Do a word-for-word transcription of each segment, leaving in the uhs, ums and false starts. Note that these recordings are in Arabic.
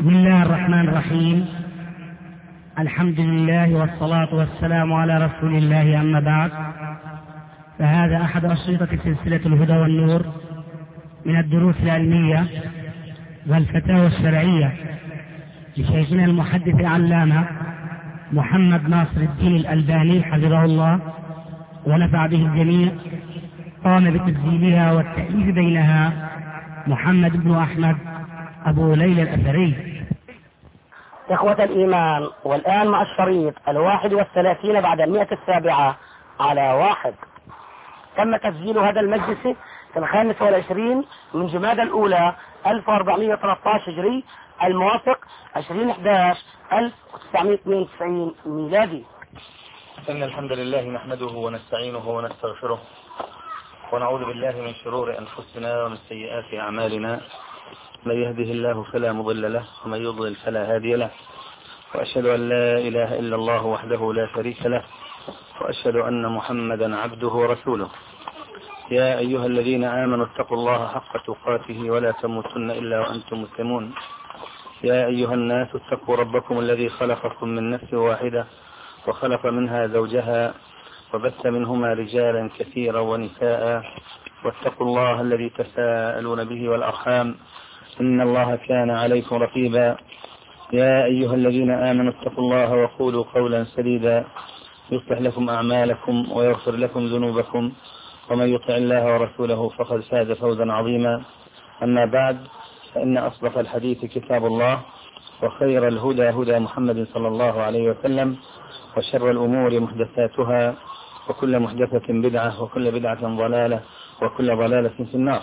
بسم الله الرحمن الرحيم. الحمد لله والصلاة والسلام على رسول الله، أما بعد، فهذا أحد أشرطة سلسلة الهدى والنور من الدروس العلمية والفتاوى الشرعية لشيخنا المحدث العلامة محمد ناصر الدين الألباني حفظه الله ونفع به الجميع. قام بتسجيلها والتأليف بينها محمد بن أحمد أبو ليلى الأثري. إخوة الإيمان، والآن مع الشريط الواحد والثلاثين بعد المئة السابعة على واحد. تم تسجيل هذا المجلس في الخامس والعشرين من جمادى الأولى ألف وأربعمئة وثلاثة عشر هجري، الموافق عشرين أحد عشر ألف وتسعمئة واثنين وتسعين ميلادي. إن الحمد لله نحمده ونستعينه ونستغفره ونعوذ بالله من شرور أنفسنا ومن سيئات أعمالنا. من يهده الله فلا مضل له ومن يضلل فلا هادي له، وأشهد أن لا إله إلا الله وحده لا شريك له، وأشهد أن محمدا عبده ورسوله. يا أيها الذين آمنوا اتقوا الله حق تقاته ولا تموتن إلا وأنتم مسلمون. يا أيها الناس اتقوا ربكم الذي خلقكم من نفس واحدة وخلق منها زوجها وبث منهما رجالا كثيرا ونساء، واتقوا الله الذي تساءلون به والأرحام إن الله كان عليكم رقيبا. يا أيها الذين آمنوا اتقوا الله وقولوا قولا سديدا يصلح لكم أعمالكم ويغفر لكم ذنوبكم، ومن يطع الله ورسوله فقد فاز فوزا عظيما. أما بعد، فإن أصدق الحديث كتاب الله، وخير الهدى هدى محمد صلى الله عليه وسلم، وشر الأمور محدثاتها، وكل محدثة بدعة، وكل بدعة ضلالة، وكل ضلالة في النار.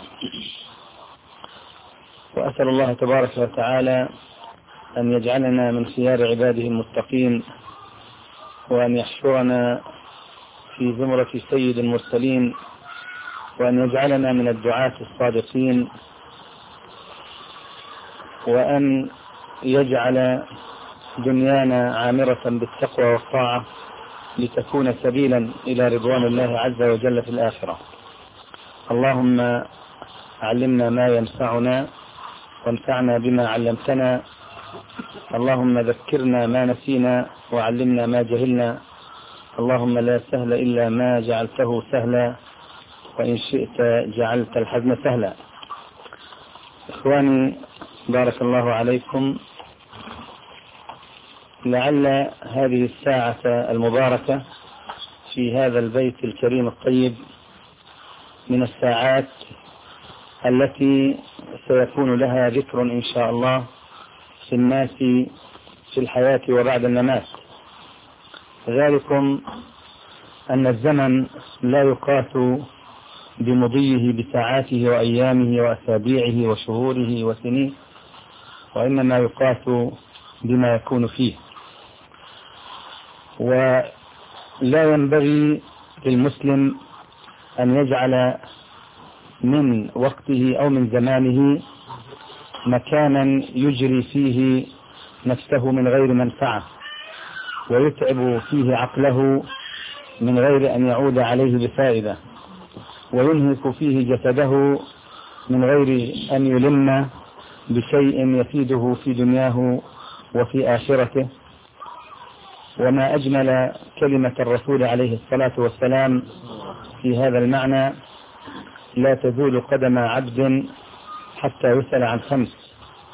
وأسأل الله تبارك وتعالى أن يجعلنا من خيار عباده المتقين، وأن يحشرنا في زمرة سيد المرسلين، وأن يجعلنا من الدعاة الصادقين، وأن يجعل دنيانا عامرة بالتقوى والطاعة لتكون سبيلا إلى رضوان الله عز وجل في الآخرة. اللهم علمنا ما ينفعنا وانفعنا بما علمتنا. اللهم ذكرنا ما نسينا وعلمنا ما جهلنا. اللهم لا سهل إلا ما جعلته سهلا، وإن شئت جعلت الحزن سهلا. إخواني بارك الله عليكم، لعل هذه الساعة المباركة في هذا البيت الكريم الطيب من الساعات التي سيكون لها ذكر إن شاء الله في الناس في الحياة وبعد الممات. ذلكم أن الزمن لا يقاس بمضيه بساعاته وأيامه وأسابيعه وشهوره وسنيه، وإنما يقاس بما يكون فيه. ولا ينبغي للمسلم أن يجعل من وقته أو من زمانه مكانا يجري فيه نفسه من غير منفعة، ويتعب فيه عقله من غير أن يعود عليه بفائدة، وينهك فيه جسده من غير أن يلم بشيء يفيده في دنياه وفي آخرته. وما أجمل كلمة الرسول عليه الصلاة والسلام في هذا المعنى: لا تزول قدم عبد حتى يسأل عن خمس.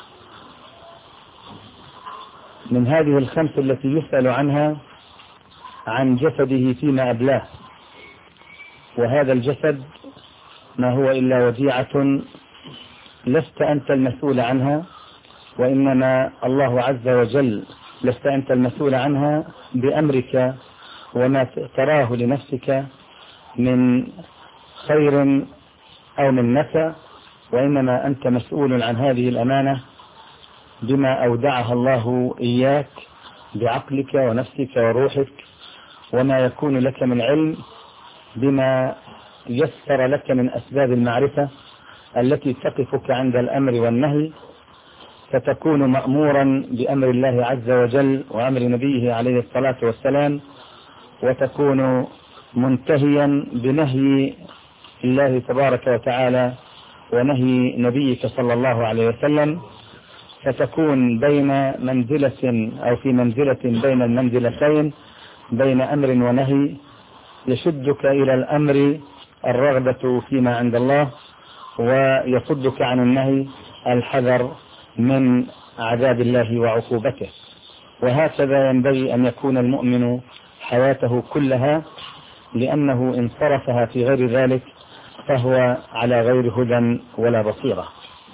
من هذه الخمس التي يسأل عنها عن جسده فيما أبلاه، وهذا الجسد ما هو إلا وديعة لست أنت المسؤول عنها، وإنما الله عز وجل. لست أنت المسؤول عنها بأمرك وما تراه لنفسك من خير أو من نفع، وإنما أنت مسؤول عن هذه الأمانة بما أودعها الله إياك بعقلك ونفسك وروحك، وما يكون لك من علم بما يسر لك من أسباب المعرفة التي تقفك عند الأمر والنهي، فتكون مأمورا بأمر الله عز وجل وأمر نبيه عليه الصلاة والسلام، وتكون منتهيا بنهي الله تبارك وتعالى ونهي نبيك صلى الله عليه وسلم، فتكون بين منزلة أو في منزلة بين المنزلتين، بين أمر ونهي. يشدك إلى الأمر الرغبة فيما عند الله، ويصدك عن النهي الحذر من عذاب الله وعقوبته. وهكذا ينبغي أن يكون المؤمن حياته كلها، لأنه إن صرفها في غير ذلك فهو على غير هدى ولا بصيرة.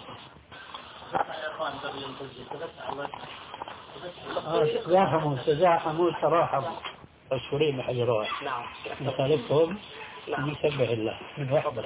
تزاحموا تزاحموا تراحموا الشريم حجرات. نعم. نخالفهم نسبح الله من وحده.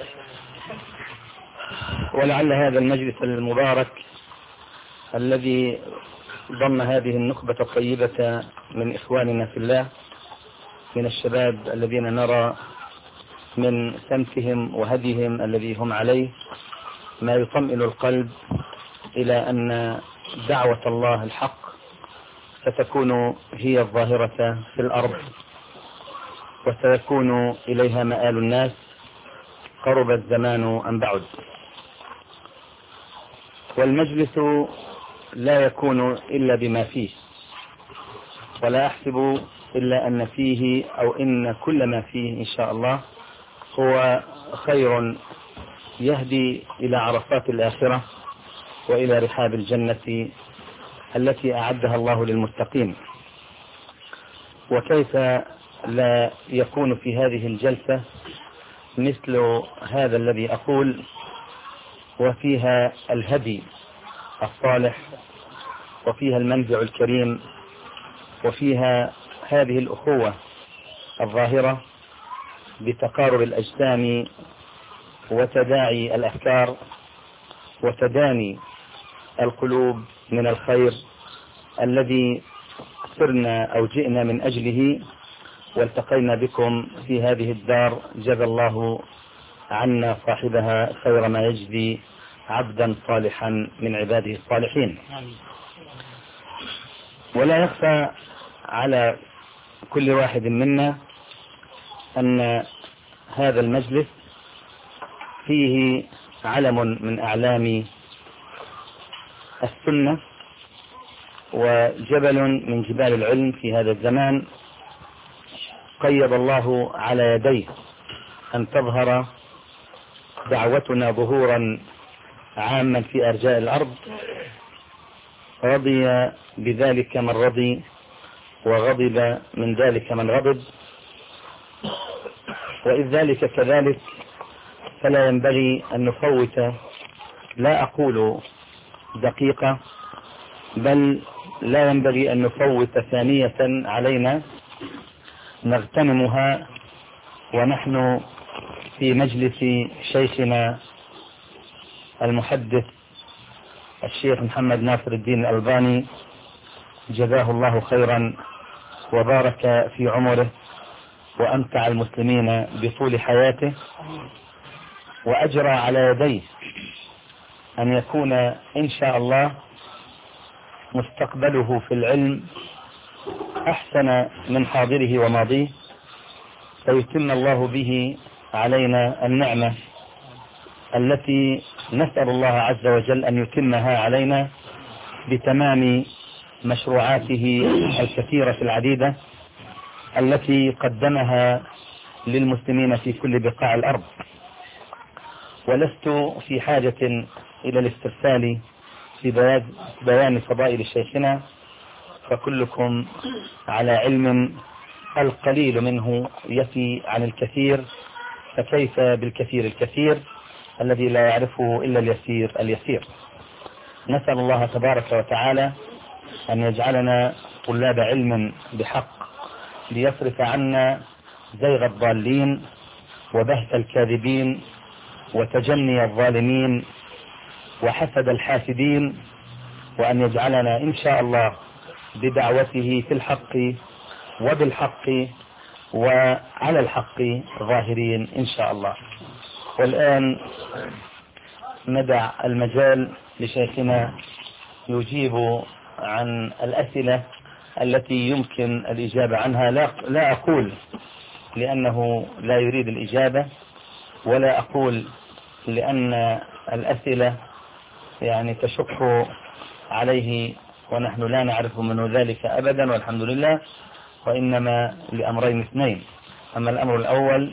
ولعل هذا المجلس المبارك الذي ضم هذه النخبة الطيبة من إخواننا في الله، من الشباب الذين نرى من سمتهم وهديهم الذي هم عليه ما يطمئن القلب إلى أن دعوة الله الحق ستكون هي الظاهرة في الأرض، وسيكون إليها مآل الناس قرب الزمان أم بعد. والمجلس لا يكون إلا بما فيه، ولا أحسب إلا أن فيه أو إن كل ما فيه إن شاء الله هو خير يهدي إلى عرفات الآخرة وإلى رحاب الجنة التي أعدها الله للمتقين. وكيف لا يكون في هذه الجلسة مثل هذا الذي أقول، وفيها الهدي الصالح، وفيها المنبع الكريم، وفيها هذه الأخوة الظاهرة بتقارب الأجسام وتداعي الأفكار وتداني القلوب من الخير الذي سرنا أو جئنا من أجله، والتقينا بكم في هذه الدار. جزى الله عنا صاحبها خير ما يجزي عبدا صالحا من عباده الصالحين. ولا يخفى على كل واحد منا أن هذا المجلس فيه علم من أعلام السنة، وجبل من جبال العلم في هذا الزمان قيض الله على يديه أن تظهر دعوتنا ظهورا عاما في أرجاء الأرض. رضي بذلك من رضي، وغضب من ذلك من غضب. وإذ ذلك كذلك فلا ينبغي أن نفوت، لا أقول دقيقة، بل لا ينبغي أن نفوت ثانية علينا نغتنمها ونحن في مجلس شيخنا المحدث الشيخ محمد ناصر الدين الألباني، جزاه الله خيرا وبارك في عمره وأمتع المسلمين بطول حياته، وأجرى على يديه أن يكون إن شاء الله مستقبله في العلم أحسن من حاضره وماضيه، فيتم الله به علينا النعمة التي نسأل الله عز وجل أن يتمها علينا بتمام مشروعاته الكثيرة العديدة التي قدمها للمسلمين في كل بقاع الأرض. ولست في حاجة إلى الاسترسال في بيان فضائل شيخنا، فكلكم على علم القليل منه يفي عن الكثير، فكيف بالكثير الكثير الذي لا يعرفه إلا اليسير اليسير. نسأل الله تبارك وتعالى أن يجعلنا طلاب علم بحق، ليصرف عنا زيغ الضالين وبهت الكاذبين وتجني الظالمين وحسد الحاسدين، وأن يجعلنا إن شاء الله بدعوته في الحق وبالحق وعلى الحق ظاهرين إن شاء الله. والآن ندع المجال لشيخنا يجيب عن الأسئلة التي يمكن الإجابة عنها. لا, لا أقول لأنه لا يريد الإجابة، ولا أقول لأن الأسئلة يعني تشق عليه ونحن لا نعرف منه ذلك أبدا والحمد لله، وإنما لأمرين اثنين. أما الأمر الأول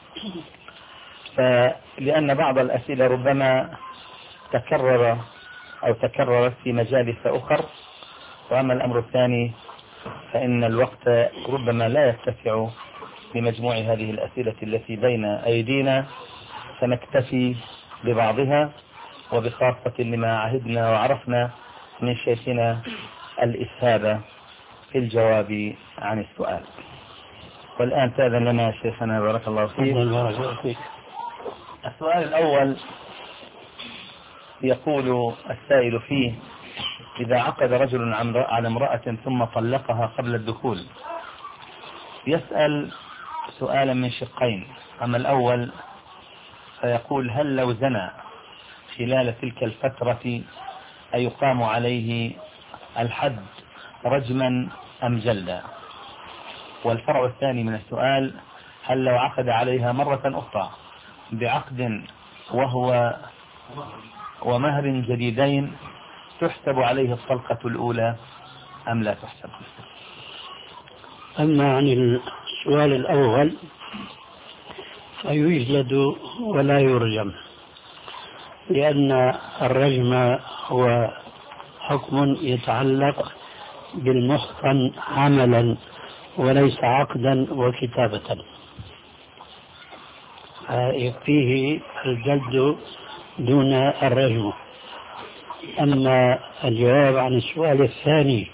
فلأن بعض الأسئلة ربما تكرر أو تكررت في مجالس أخر، وأما الأمر الثاني فإن الوقت ربما لا يتسع بمجموع هذه الأسئلة التي بين أيدينا، فنكتفي ببعضها وبخاصة لما عهدنا وعرفنا من شيخنا الإسهاب في الجواب عن السؤال. والآن تأذن لنا شيخنا بارك الله فيك. السؤال الأول يقول السائل فيه: إذا عقد رجل على امرأة ثم طلقها قبل الدخول، يسأل سؤالا من شقين. أما الأول فيقول: هل لو زنى خلال تلك الفترة أيقام عليه الحد رجما أم جلدا؟ والفرع الثاني من السؤال: هل لو عقد عليها مرة أخرى بعقد وهو ومهر جديدين تحسب عليه الطلقة الأولى أم لا تحسب؟ أما عن السؤال الأول فيجلد ولا يرجم، لأن الرجم هو حكم يتعلق بالمحصن عملا وليس عقدا وكتابة، يكفيه الجلد دون الرجم. أما الجواب عن السؤال الثاني،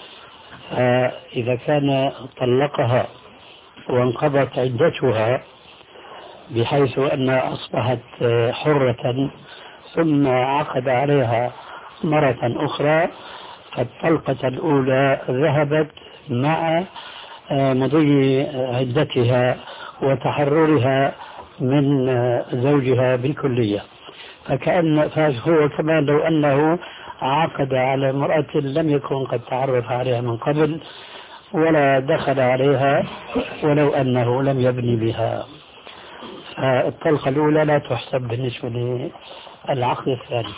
فإذا كان طلقها وانقضت عدتها بحيث أنها أصبحت حرة ثم عقد عليها مرة أخرى، فالطلقة الأولى ذهبت مع مضي عدتها وتحررها من زوجها بالكلية، فكأن فهو كما لو أنه عقد على امرأة لم يكن قد تعرف عليها من قبل ولا دخل عليها ولو أنه لم يبني بها. فالطلقة الأولى لا تحسب بالنسبة للعقد الثاني.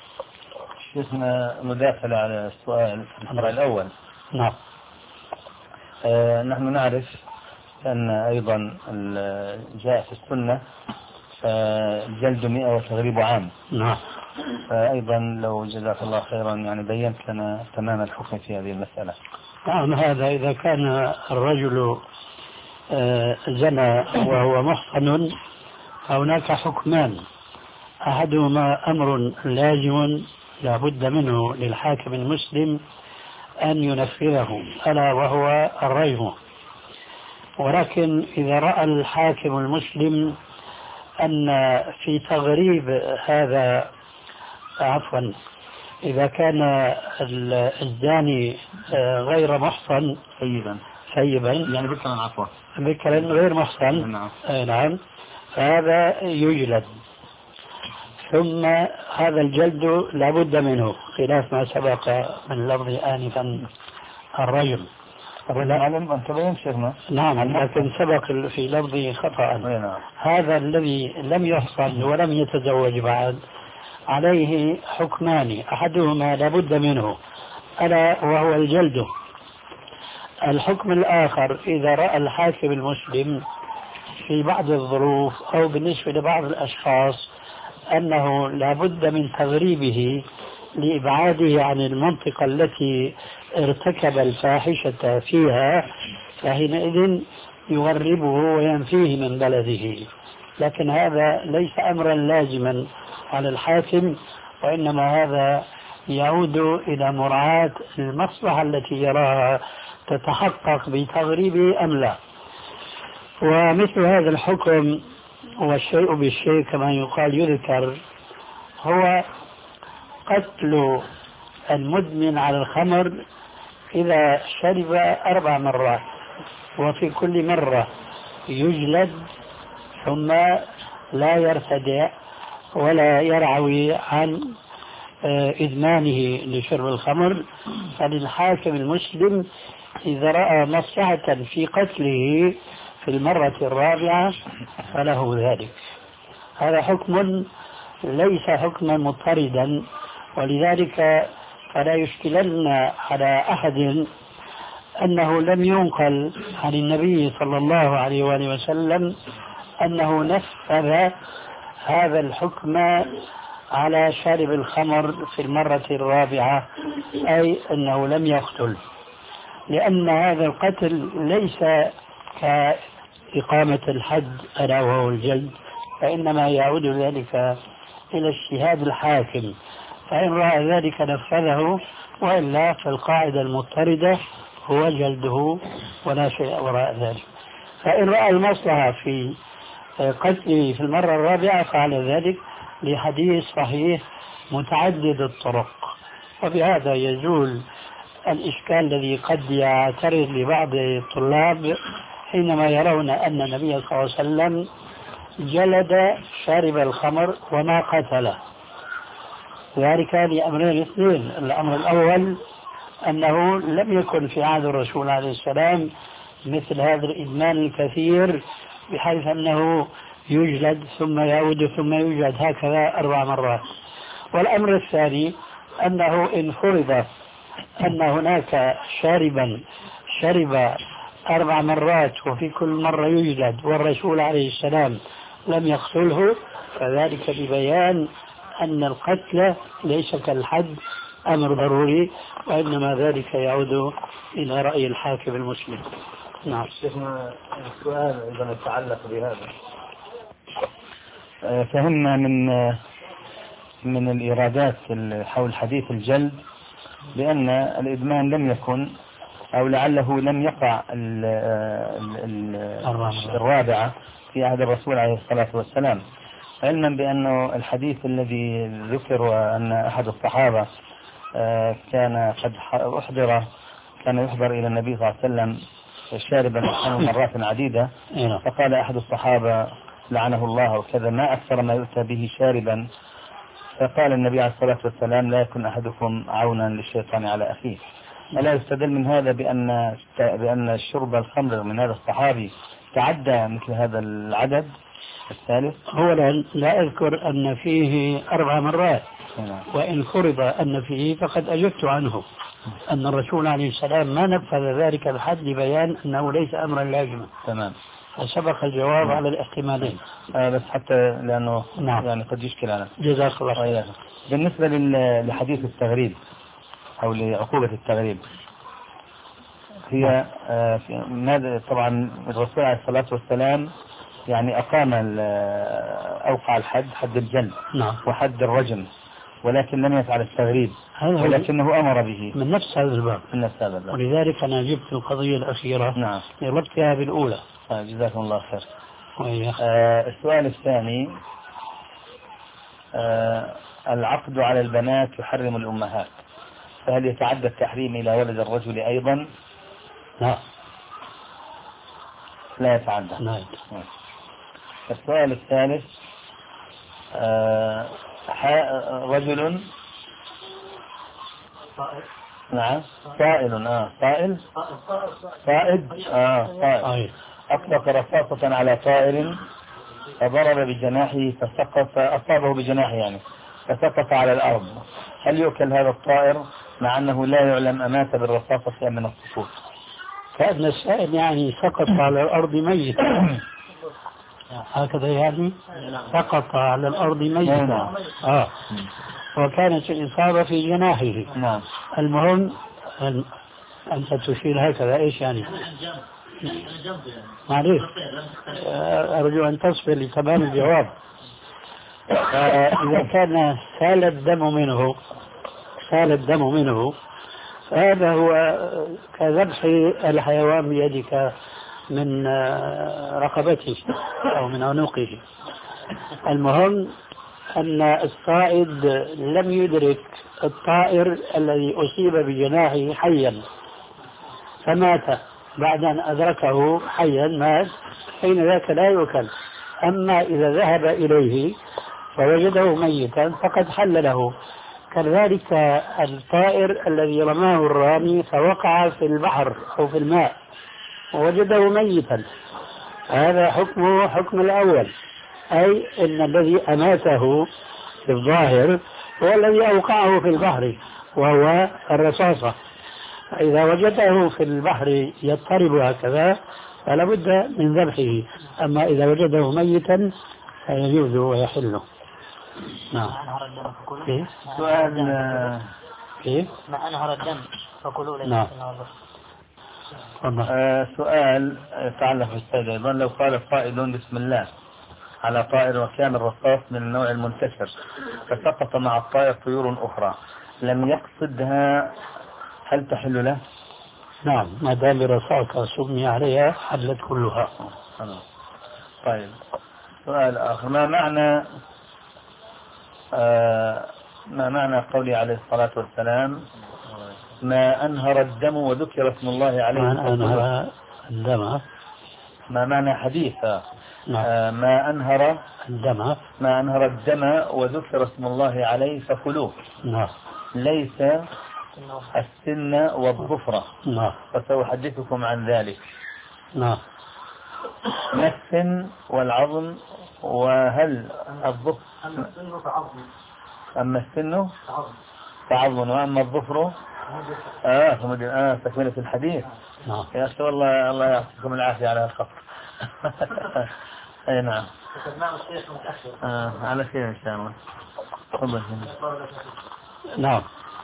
شيخنا مداخلة على السؤال الفرع الأول. نعم. آه نحن نعرف أن أيضا جاء في السنة جلد مئة وتغريب عام. نعم. فأيضا لو جزاك الله خيرا يعني بينت لنا تمام الحكم في هذه المسألة. نعم، هذا إذا كان الرجل زنى وهو محصن فهناك حكمان، أحدهما أمر لازم لا بد منه للحاكم المسلم أن ينفذه ألا وهو الرجم. ولكن إذا رأى الحاكم المسلم أن في تغريب هذا عفوا إذا كان الزاني غير محصن ثيبا ثيبا يعني بكرا عفوا بكرا غير محصن نعم. نعم فهذا يجلد، ثم هذا الجلد لابد منه خلاف ما سبق من لفظ آنفا الرجم. أنت بين شيخنا. نعم، لكن سبق في لفظه خطأ. نعم. هذا الذي لم يحصن ولم يتزوج بعد عليه حكمان، أحدهما لابد منه ألا وهو الجلد. الحكم الآخر إذا رأى الحاكم المسلم في بعض الظروف أو بالنسبة لبعض الأشخاص أنه لابد من تغريبه لإبعاده عن المنطقة التي ارتكب الفاحشة فيها، فحينئذ يغربه وينفيه من بلده. لكن هذا ليس أمرا لازما على الحاكم، وإنما هذا يعود إلى مراعاة المصلحة التي يراها تتحقق بتغريبه أم لا. ومثل هذا الحكم والشيء بالشيء كما يقال يذكر هو قتل المدمن على الخمر إذا شرب أربع مرات وفي كل مرة يجلد ثم لا يرتدع ولا يرعوي عن إدمانه لشرب الخمر. فللحاكم المسلم إذا رأى مصلحة في قتله في المرة الرابعة فله ذلك. هذا حكم ليس حكما مضطردا، ولذلك فلا يشكلن على أحد أنه لم ينقل عن النبي صلى الله عليه وآله وسلم أنه نفذ هذا الحكم على شارب الخمر في المرة الرابعة، أي أنه لم يقتل، لأن هذا القتل ليس كإقامة الحد ألا وهو الجلد، فإنما يعود ذلك إلى اجتهاد الحاكم، فإن رأى ذلك نفذه، وإلا فالقاعدة المضطردة هو جلده ولا شيء وراء ذلك. فإن رأى المصلحة في قتله في المرة الرابعة فعل ذلك لحديث صحيح متعدد الطرق، وبهذا يزول الإشكال الذي قد يعترض لبعض الطلاب حينما يرون أن النبي صلى الله عليه وسلم جلد شارب الخمر وما قتله. ذلك لأمرين اثنين: الأمر الأول أنه لم يكن في عهد الرسول عليه السلام مثل هذا الإدمان الكثير بحيث أنه يجلد ثم يعود ثم يوجد هكذا أربع مرات. والأمر الثاني أنه إن فرض أن هناك شاربا شرب أربع مرات وفي كل مرة يجلد والرسول عليه السلام لم يقتله، فذلك ببيان أن القتل ليس كالحد أمر ضروري، وإنما ذلك يعود إلى رأي الحاكم المسلم. نعم. شيخنا السؤال أيضا يتعلق بهذا. فهمنا من من الإيرادات حول حديث الجلد بأن الإدمان لم يكن أو لعله لم يقع ال ال الرابعة في عهد الرسول عليه الصلاة والسلام، علما بأنه الحديث الذي ذكر وأن أحد الصحابة كان قد أحضر كان يحضر إلى النبي صلى الله عليه وسلم شاربا مرات عديدة، فقال أحد الصحابة لعنه الله وكذا: ما أكثر ما يؤتى به شاربا. فقال النبي عليه الصلاة والسلام: لا يكن أحدكم عونا للشيطان على أخيه. ألا يستدل من هذا بأن بأن شرب الخمر من هذا الصحابي تعدى مثل هذا العدد الثالث؟ هو لا أذكر أن فيه أربع مرات، وإن فرض أن فيه فقد أجبت عنه أن الرسول عليه السلام ما نفذ ذلك الحد لبيان أنه ليس أمرا لازما. تمام. فسبق الجواب على الاحتمالين. آه بس حتى لأنه نعم. يعني قد يشكل على. جزاك الله خير. بالنسبة لحديث التغريب أو لعقوبة التغريب، هي آه ماذا؟ طبعا الرسول عليه الصلاة والسلام يعني أقام أوقع الحد، حد الجلد نعم. وحد الرجم، ولكن لم يفعل التغريب، ولكنه أمر به من نفس هذا الباب. من نفس هذا الباب. ولذلك أنا جبت القضية الأخيرة نعم ربطها بالأولى. آه جزاكم الله خير. آه السؤال الثاني: آه العقد على البنات يحرم الأمهات، فهل يتعدى التحريم إلى ولد الرجل أيضا؟ لا لا يتعدى. لا. السؤال الثالث: آه رجل نعم صائل اه صائل صائد اه صائد أطلق رصاصة على طائر فضرب بجناحه فسقط، فأصابه بجناحه يعني فسقط على الأرض، هل يؤكل هذا الطائر مع أنه لا يعلم أمات بالرصاصة من السقوط؟ كأن السائل يعني سقط على الأرض ميت هكذا يعني سقط على الأرض ميت آه. وكانت الإصابة في جناحه. نعم. المهم أنت تشير هكذا إيش يعني؟ معليش أرجو أن تصبر لتمام الجواب. إذا كان سال الدم منه سال الدم منه فهذا هو كذبح الحيوان بيدك من رقبته أو من عنقه. المهم أن الصائد لم يدرك الطائر الذي أصيب بجناحه حيا فمات، بعد أن أدركه حيا مات، حين ذاك لا يؤكل. أما إذا ذهب إليه فوجده ميتا فقد حل له. كذلك الطائر الذي رماه الرامي فوقع في البحر أو في الماء ووجده ميتا، هذا حكمه حكم الأول، أي أن الذي أماته في الظاهر هو الذي أوقعه في البحر، وهو الرصاصة. إذا وجده في البحر يضطرب هكذا فلا بد من ذبحه، أما إذا وجده ميتا فيجوز ويحل. نعم. إيه؟ سؤال كيف؟ ما أنهر الدم فكلوا ليس نعم. آه سؤال يتعلق بالسيد أيضا. لو قال قائل بسم الله على طائر وكان الرصاص من النوع المنتشر فسقط مع الطائر طيور أخرى لم يقصدها هل تحل له؟ نعم، ما دام رصاصة سمي عليها حلت كلها. طيب سؤال آخر. ما معنى آه ما معنى قولي عليه الصلاة والسلام ما أنهر الدم وذكر اسم الله عليه؟ ما أنهر الدم. ما معنى حديث نعم. آه ما أنهر الدم ما أنهر الدم وذكر اسم الله عليه فكلوه. نعم. ليس السن والظفرة. نعم. فسأحدثكم عن ذلك. نعم. ما السن والعظم وهل الظفر؟ أما السن فعظم وأما الظفر آه آه تكملة الحديث. نعم. يا أخي والله الله يعطيكم العافية على الخط. أي نعم. آه على خير إن شاء الله. تفضل. نعم.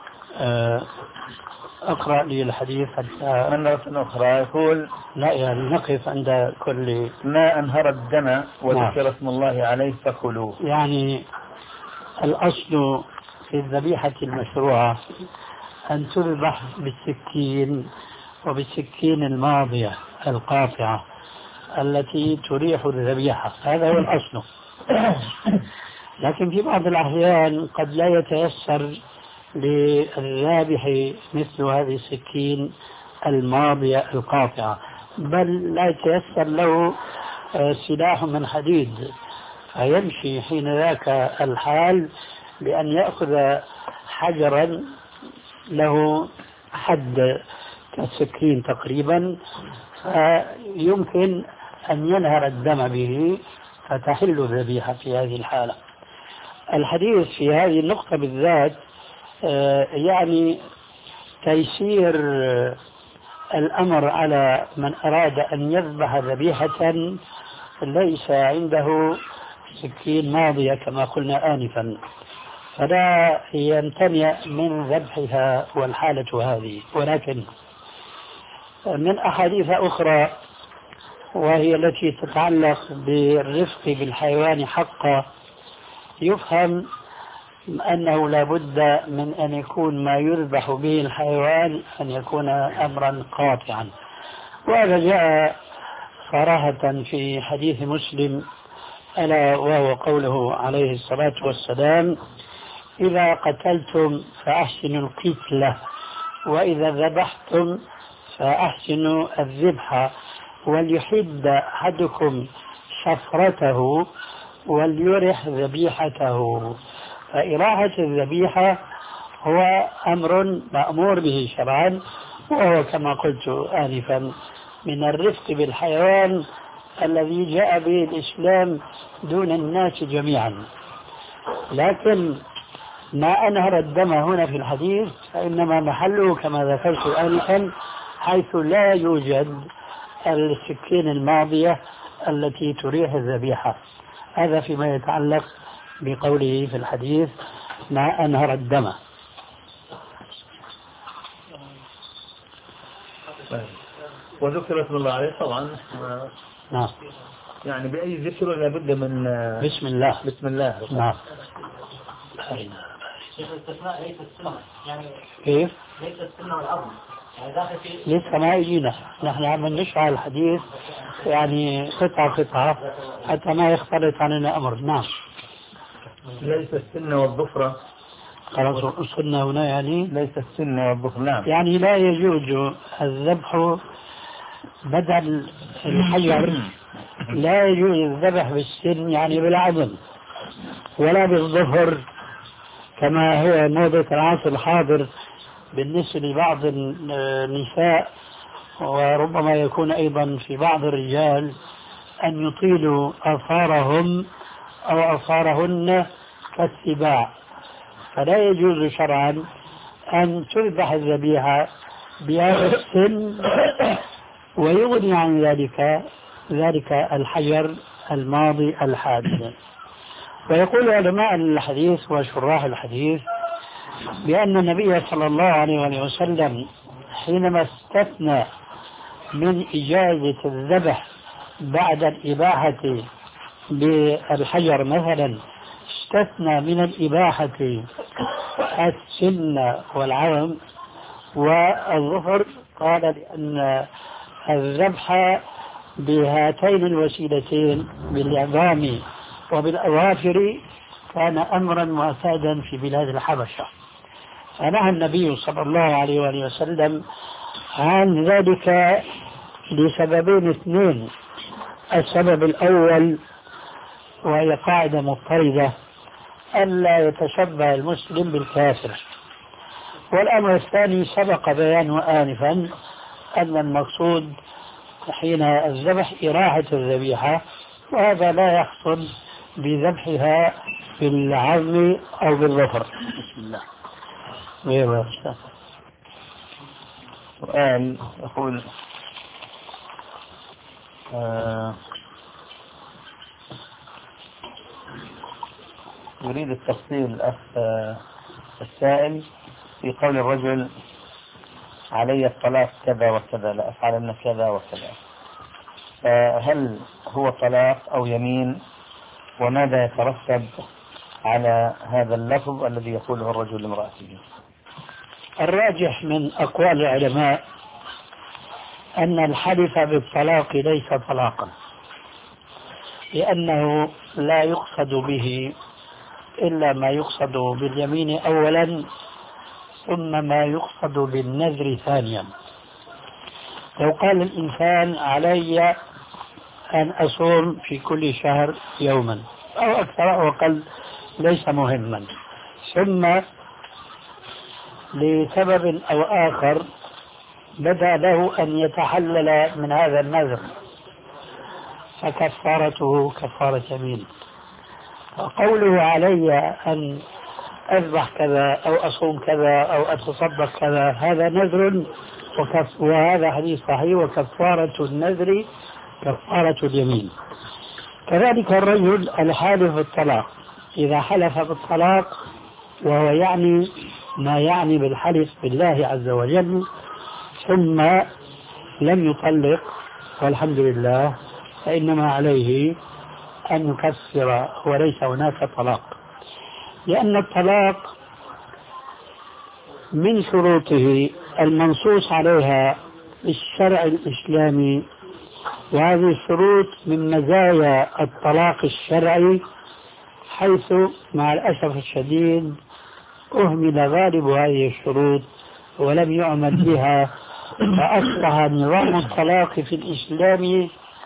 أقرأ لي الحديث حتى من مرة أخرى يقول لا يعني نقف عند كل ما أنهر الدم وذكر نعم. اسم الله عليه فكلوه. يعني الأصل في الذبيحة المشروعة أن تذبح بالسكين وبالسكين الماضية القاطعة التي تريح الذبيحة، هذا هو الأصل. لكن في بعض الأحيان قد لا يتيسر للذابح مثل هذه السكين الماضية القاطعة، بل لا يتيسر له سلاح من حديد، فيمشي حين ذاك الحال بأن يأخذ حجرا له حد كالسكين تقريبا، فيمكن أن ينهر الدم به فتحل الذبيحة في هذه الحالة. الحديث في هذه النقطة بالذات يعني تيسير الأمر على من أراد أن يذبح ذبيحة ليس عنده سكين ماضية كما قلنا آنفا، فلا يمتنع من ذبحها والحالة هذه. ولكن من أحاديث أخرى وهي التي تتعلق بالرفق بالحيوان حقا يفهم أنه لا بد من أن يكون ما يذبح به الحيوان أن يكون أمرا قاطعا، وهذا جاء صراحة في حديث مسلم ألا وهو قوله عليه الصلاة والسلام إذا قتلتم فأحسنوا القتلة وإذا ذبحتم فأحسنوا الذبح وليحد أحدكم شفرته وليرح ذبيحته. فإراحة الذبيحة هو أمر مأمور به شرعا، وهو كما قلت آنفا من الرفق بالحيوان الذي جاء به الإسلام دون الناس جميعا. لكن ما أنهر الدم هنا في الحديث فإنما محله كما ذكرت آنفا حيث لا يوجد السكين الماضية التي تريح الذبيحة. هذا فيما يتعلق بقوله في الحديث ما أنهر الدم. وذكر اسم الله عليه طبعا. نعم. يعني بأي ذكر لابد من بسم الله. بسم الله. نعم. الاستثناء ليس السنة يعني كيف؟ ليس السنة والعظم يعني داخل في لسه ما يجينا، نحن عم نشرح الحديث يعني قطعة قطعة حتى ما يختلط عننا أمر. نعم. ليس السن والظفرة. خلاص وصلنا هنا يعني ليس السن والظفر. نعم. يعني لا يجوز الذبح بدل الحجر، لا يجوز الذبح بالسن يعني بالعظم ولا بالظفر كما هو موضة العصر الحاضر بالنسبة لبعض النساء وربما يكون أيضا في بعض الرجال أن يطيلوا أظفارهم أو أظفارهن كالسباع، فلا يجوز شرعا أن تذبح الذبيحة بهذا السن ويغني عن ذلك ذلك الحجر الماضي الحادث. ويقول علماء الحديث وشراح الحديث بأن النبي صلى الله عليه وسلم حينما استثنى من إجازة الذبح بعد الإباحة بالحجر مثلا، استثنى من الإباحة السن والعظم والظفر، قال لأن الذبح بهاتين الوسيلتين بالعظام وبالأظافر كان أمرا معتادا في بلاد الحبشة، فنهى النبي صلى الله عليه وآله وسلم عن ذلك لسببين اثنين. السبب الأول وهي قاعدة مضطردة ألا يتشبه المسلم بالكافر، والأمر الثاني سبق بيانه آنفا أن المقصود حين الذبح إراحة الذبيحة، وهذا لا يحصل بذبحها بالعظم أو بالظفر. بسم الله. غير سؤال يقول آه يريد التفصيل الأخ آه السائل في قول الرجل علي الطلاق كذا وكذا، لا أفعلن كذا وكذا، فهل هو طلاق أو يمين؟ وماذا يترتب على هذا اللفظ الذي يقوله الرجل لامرأته؟ الراجح من أقوال العلماء أن الحلف بالطلاق ليس طلاقا، لأنه لا يقصد به إلا ما يقصد باليمين أولا، ثم ما يقصد بالنذر ثانيا. لو قال الإنسان علي أن أصوم في كل شهر يوما أو أكثر أو أقل ليس مهما، ثم لسبب أو آخر بدا له أن يتحلل من هذا النذر، فكفارته كفارة يمين. فقوله علي أن أذبح كذا أو أصوم كذا أو أتصدق كذا هذا نذر، وكف وهذا حديث صحيح، وكفارة النذر كفارة اليمين. كذلك الرجل الحالف بالطلاق إذا حلف بالطلاق وهو يعني ما يعني بالحلف بالله عز وجل ثم لم يطلق والحمد لله، فإنما عليه أن يكفر وليس هناك طلاق، لأن الطلاق من شروطه المنصوص عليها في الشرع الإسلامي، وهذه الشروط من مزايا الطلاق الشرعي، حيث مع الأسف الشديد أهمل غالب هذه الشروط ولم يعمل بها، فأصبح نظام الطلاق في الإسلام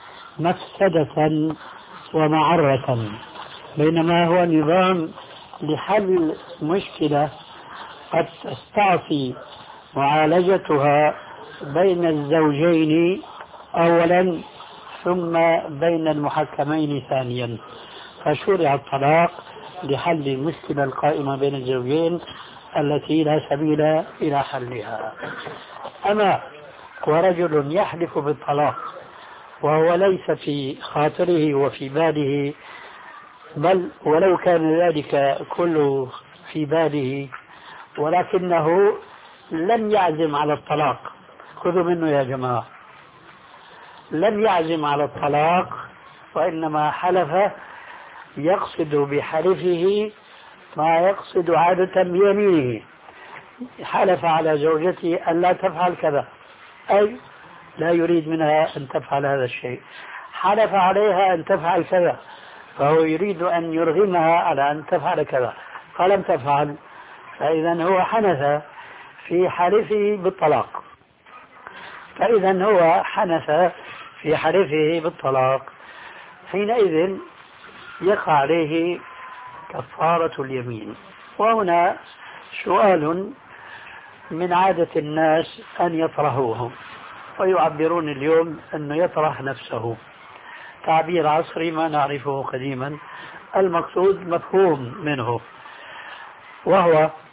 مفسدة ومعرة، بينما هو نظام لحل مشكلة قد تستعصي معالجتها بين الزوجين أولا ثم بين المحكمين ثانيا، فشرع الطلاق لحل المشكلة القائمة بين الزوجين التي لا سبيل إلى حلها. أما ورجل يحلف بالطلاق وهو ليس في خاطره وفي باله، بل ولو كان ذلك كله في باله ولكنه لم يعزم على الطلاق، خذوا منه يا جماعة، لم يعزم على الطلاق وإنما حلف يقصد بحلفه ما يقصد عادة بيمينه، حلف على زوجته أن لا تفعل كذا، أي لا يريد منها أن تفعل هذا الشيء، حلف عليها أن تفعل كذا فهو يريد أن يرغمها على أن تفعل كذا فلم تفعل، فإذا هو حنث في حلفه بالطلاق، فإذا هو حنث في حلفه بالطلاق، حينئذ يقع عليه كفارة اليمين. وهنا سؤال من عادة الناس أن يطرحوه، ويعبرون اليوم أنه يطرح نفسه، تعبير عصري ما نعرفه قديما، المقصود مفهوم منه، وهو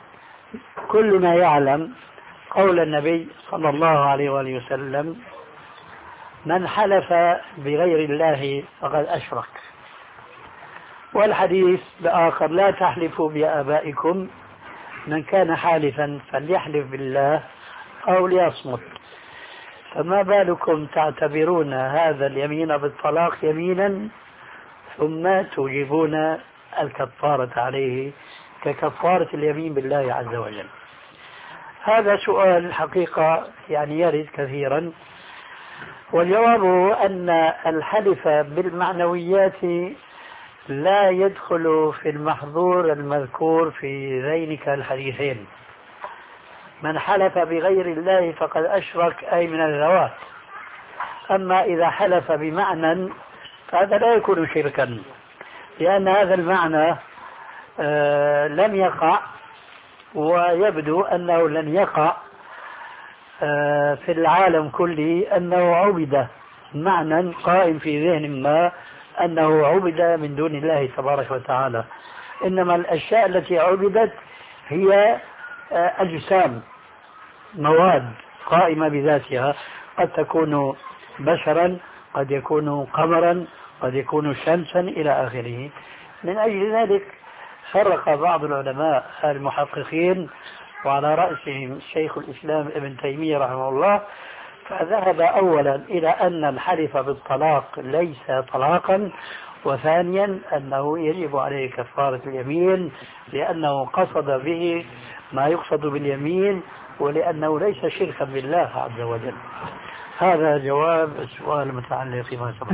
كلنا يعلم قول النبي صلى الله عليه وآله وسلم: من حلف بغير الله فقد أشرك. والحديث الآخر: لا تحلفوا بآبائكم، من كان حالفا فليحلف بالله أو ليصمت. فما بالكم تعتبرون هذا اليمين بالطلاق يمينا ثم توجبون الكفارة عليه ككفارة اليمين بالله عز وجل؟ هذا سؤال الحقيقة يعني يرد كثيرا، والجواب أن الحلف بالمعنويات لا يدخل في المحظور المذكور في ذينك الحديثين. من حلف بغير الله فقد أشرك، أي من الذوات. أما إذا حلف بمعنى فهذا لا يكون شركا، لأن هذا المعنى آه لم يقع، ويبدو أنه لن يقع آه في العالم كله أنه عبد معنى قائم في ذهن ما أنه عبد من دون الله تبارك وتعالى. إنما الأشياء التي عبدت هي آه أجسام، مواد قائمة بذاتها، قد تكون بشرا، قد يكون قمرا، قد يكون شمسا إلى آخره. من أجل ذلك فرق بعض العلماء المحققين، وعلى رأسهم شيخ الإسلام ابن تيمية رحمه الله، فذهب أولا إلى أن الحلف بالطلاق ليس طلاقا، وثانيا أنه يجب عليه كفارة اليمين لأنه قصد به ما يقصد باليمين، ولأنه ليس شركا بالله عز وجل. هذا جواب السؤال المتعلق بما سبق.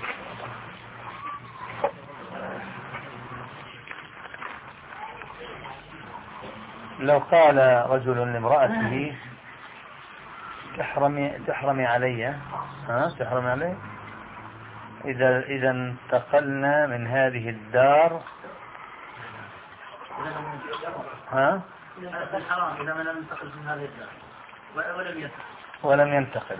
لو قال رجل لامرأته: تحرمي تحرمي علي، ها تحرمي علي إذا إذا انتقلنا من هذه الدار، ها الحرام إذا ما لم ينتقل من هذه الدار ولم ينتقل ولم ينتقل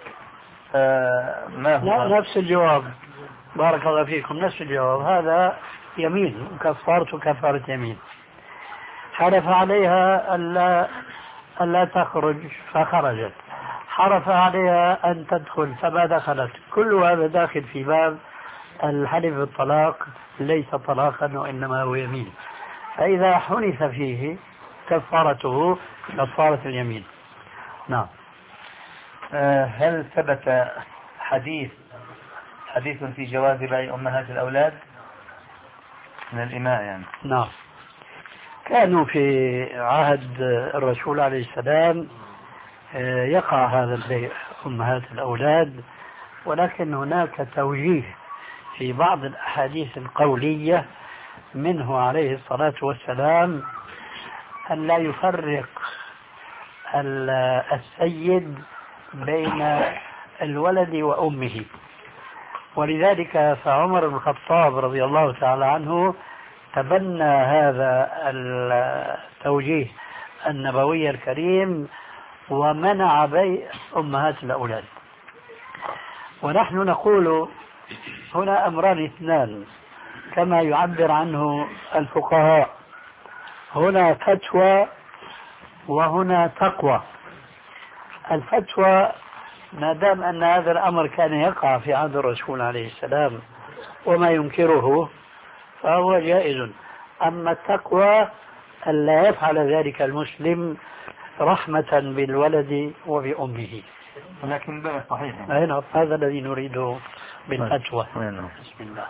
ما هو نفس الجواب. بارك الله فيكم، نفس الجواب. هذا يمين، كفارته كفارة يمين. حلف عليها ألا ألا تخرج فخرجت، حلف عليها أن تدخل فما دخلت، كل هذا داخل في باب الحلف بالطلاق، ليس طلاقا وإنما هو يمين. فإذا حنث فيه كفارته كفارة اليمين. نعم. هل ثبت حديث حديث في جواز بيع أمهات الأولاد من الإماء يعني؟ نعم. كانوا في عهد الرسول عليه السلام يقع هذا البيع أمهات الأولاد، ولكن هناك توجيه في بعض الأحاديث القولية منه عليه الصلاة والسلام أن لا يفرق السيد بين الولد وأمه. ولذلك فعمر بن الخطاب رضي الله تعالى عنه تبنى هذا التوجيه النبوي الكريم ومنع بيع أمهات الأولاد. ونحن نقول هنا أمران اثنان كما يعبر عنه الفقهاء، هنا فتوى وهنا تقوى. الفتوى ما دام أن هذا الأمر كان يقع في عهد الرسول عليه السلام وما ينكره فهو جائز. أما التقوى ألا يفعل ذلك المسلم رحمة بالولد وبأمه. ولكن بقى صحيح. أين هذا الذي نريده بالفتوى. بسم الله.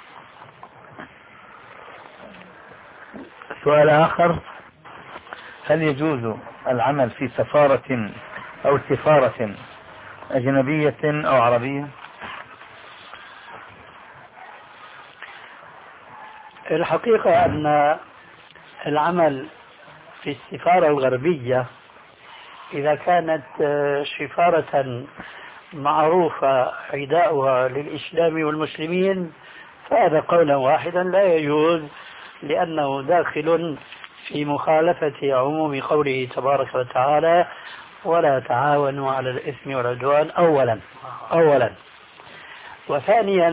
سؤال آخر: هل يجوز العمل في سفارة أو سفارة أجنبية أو عربية؟ الحقيقة أن العمل في السفارة الغربية إذا كانت سفارة معروفة عداؤها للإسلام والمسلمين فهذا قولا واحدا لا يجوز، لأنه داخل في مخالفة عموم قوله تبارك وتعالى: ولا تعاونوا على الإثم والعدوان. أولا أولا وثانيا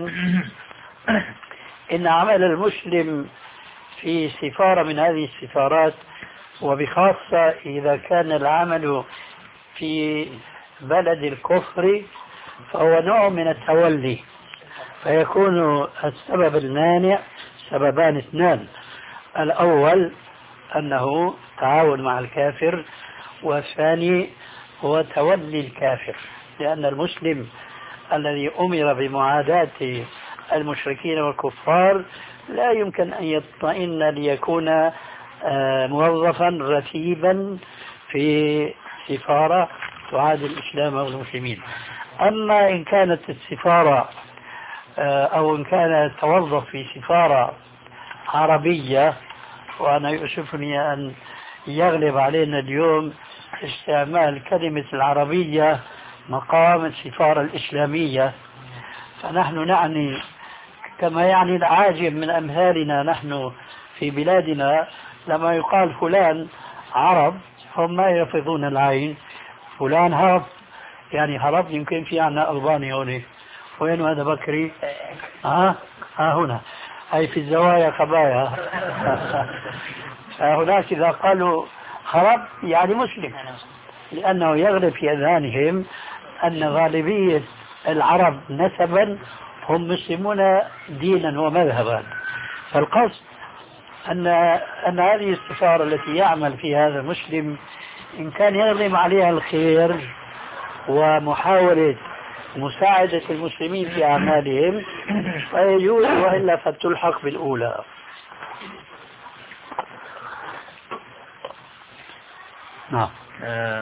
إن عمل المسلم في سفارة من هذه السفارات وبخاصة إذا كان العمل في بلد الكفر فهو نوع من التولي، فيكون السبب المانع سببان اثنان: الأول أنه تعاون مع الكافر، والثاني هو تولي الكافر، لأن المسلم الذي أمر بمعاداة المشركين والكفار لا يمكن أن يطمئن ليكون موظفا رتيبا في سفارة تعادي الإسلام والمسلمين. أما إن كانت السفارة أو إن كان توظف في سفارة عربية، وأنا يؤسفني أن يغلب علينا اليوم استعمال كلمة العربية مقام السفارة الإسلامية، فنحن نعني كما يعني العاجم من أمثالنا نحن في بلادنا، لما يقال فلان عرب هم ما يلفظون العين، فلان هرب، يعني هرب يمكن في عنا ألباني هنا، وين هذا بكري؟ ها ها هنا، أي في الزوايا خبايا. فهناك إذا قالوا هرب يعني مسلم، لأنه يغلب في أذهانهم أن غالبية العرب نسبا هم مسلمون دينا ومذهبا. فالقصد أن أن هذه السفارة التي يعمل فيها هذا المسلم إن كان يغلب عليها الخير ومحاولة مساعدة المسلمين في أعمالهم فيجوز، وإلا فتلحق بالأولى. نعم. آه.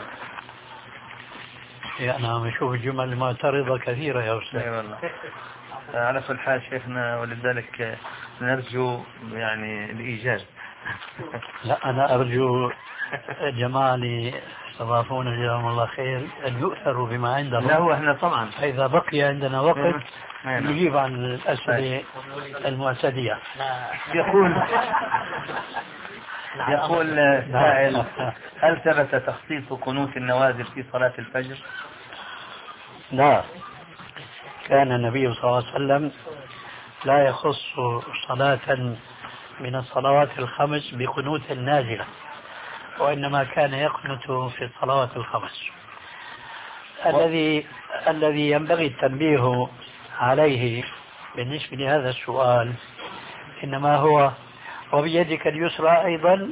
يعني أنا بشوف الجمل المعترضة كثيرة يا أستاذ. أي والله. على كل حال شيخنا، ولذلك نرجو يعني الإيجاز. لا أنا أرجو جماعة استضافونا جزاهم الله خير أن يؤثروا بما عندهم. لا هو احنا طبعا فإذا بقي عندنا وقت نجيب عن الأسئلة المعتدية. يقول يقول سائل: هل ثبت تخصيص قنوت النوازل في صلاة الفجر؟ لا، كان النبي صلى الله عليه وسلم لا يخص صلاة من الصلوات الخمس بقنوت النازلة، وإنما كان يقنت في الصلوات الخمس. الذي الذي ينبغي التنبيه عليه بالنسبة لهذا السؤال إنما هو وبيدك اليسرى أيضا.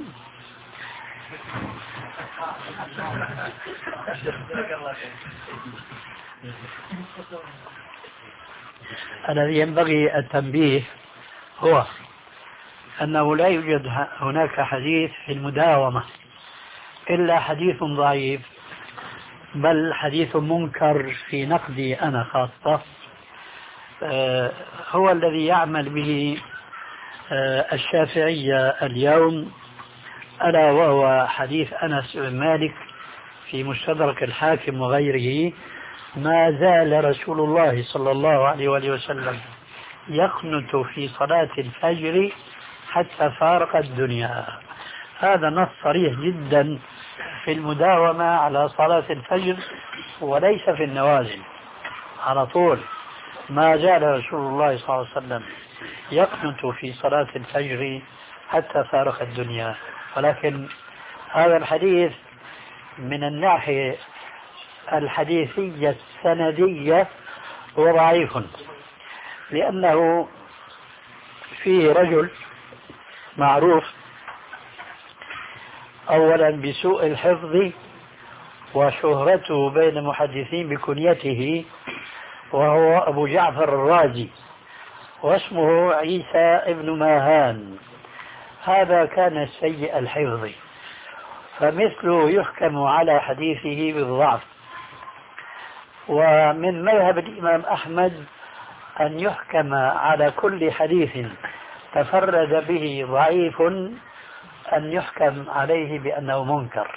الذي ينبغي التنبيه هو أنه لا يوجد هناك حديث في المداومة إلا حديث ضعيف، بل حديث منكر في نقدي أنا خاصة هو الذي يعمل به الشافعية اليوم، ألا وهو حديث أنس بن مالك في مستدرك الحاكم وغيره: ما زال رسول الله صلى الله عليه وآله وسلم يقنت في صلاة الفجر حتى فارق الدنيا. هذا نص صريح جدا في المداومة على صلاة الفجر وليس في النوازل. على طول ما زال رسول الله صلى الله عليه وسلم يقنت في صلاة الفجر حتى فارق الدنيا. ولكن هذا الحديث من الناحية الحديثية السندية هو ضعيف، لأنه فيه رجل معروف أولا بسوء الحفظ وشهرته بين المحدثين بكنيته، وهو أبو جعفر الرازي، واسمه عيسى ابن ماهان. هذا كان سيء الحفظ، فمثله يحكم على حديثه بالضعف. ومن مذهب الإمام أحمد أن يحكم على كل حديث تفرد به ضعيف أن يحكم عليه بأنه منكر.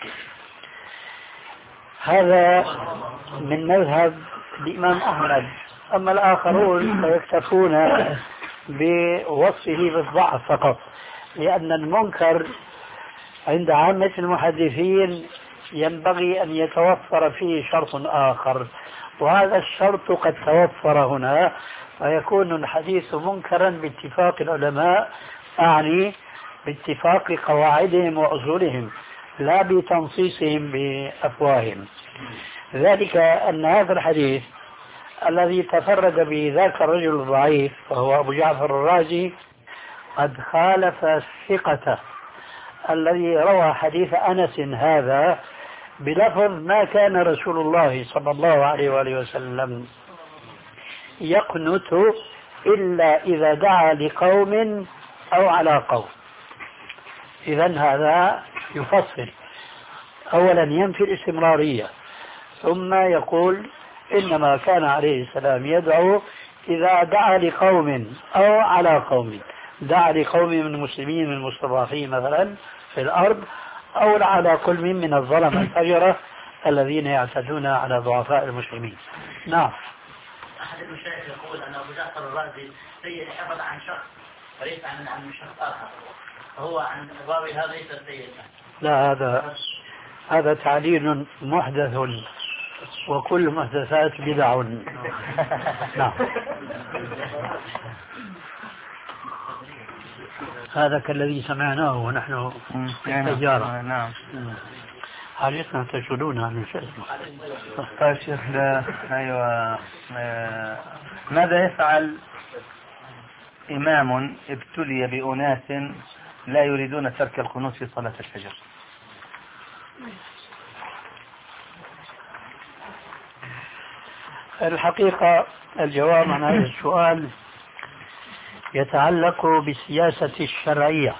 هذا من مذهب الإمام أحمد. أما الآخرون فيكتفون بوصفه بالضعف فقط، لأن المنكر عند عامة المحدثين ينبغي أن يتوفر فيه شرط آخر، وهذا الشرط قد توفر هنا، فيكون الحديث منكرا باتفاق العلماء، أعني باتفاق قواعدهم وأصولهم. لا بتنصيصهم بأفواههم. ذلك أن هذا الحديث الذي تفرد به ذاك الرجل الضعيف وهو أبو جعفر الرازي قد خالف الثقة الذي روى حديث أنس هذا بلفظ ما كان رسول الله صلى الله عليه وآله وسلم يقنت إلا إذا دعا لقوم أو على قوم. إذن هذا يفصل، أولا ينفي الاستمرارية، ثم يقول إنما كان عليه السلام يدعو إذا دعا لقوم أو على قوم، دعا لقوم من المسلمين من المستضعفين مثلا في الأرض، أو على كل من الظلم الفجرة الذين يعتدون على ضعفاء المسلمين. نعم. أحد المشايخ يقول أن أبو جعفر الرازي سيد حفظ عن شخص وليس عن عن شخص آخر، فهو عن الراوي هذا ليس سيد. لا، هذا هذا تعليل محدث، وكل محدثات بدع. نعم. هذا كالذي سمعناه ونحن في التجارة. نعم. حاجتنا تشغلون عن شيء. طيب شيخ، أيوة، ماذا يفعل إمام ابتلي بأناس لا يريدون ترك القنوت في صلاة الفجر؟ الحقيقة الجواب عن هذا السؤال يتعلق بالسياسة الشرعية.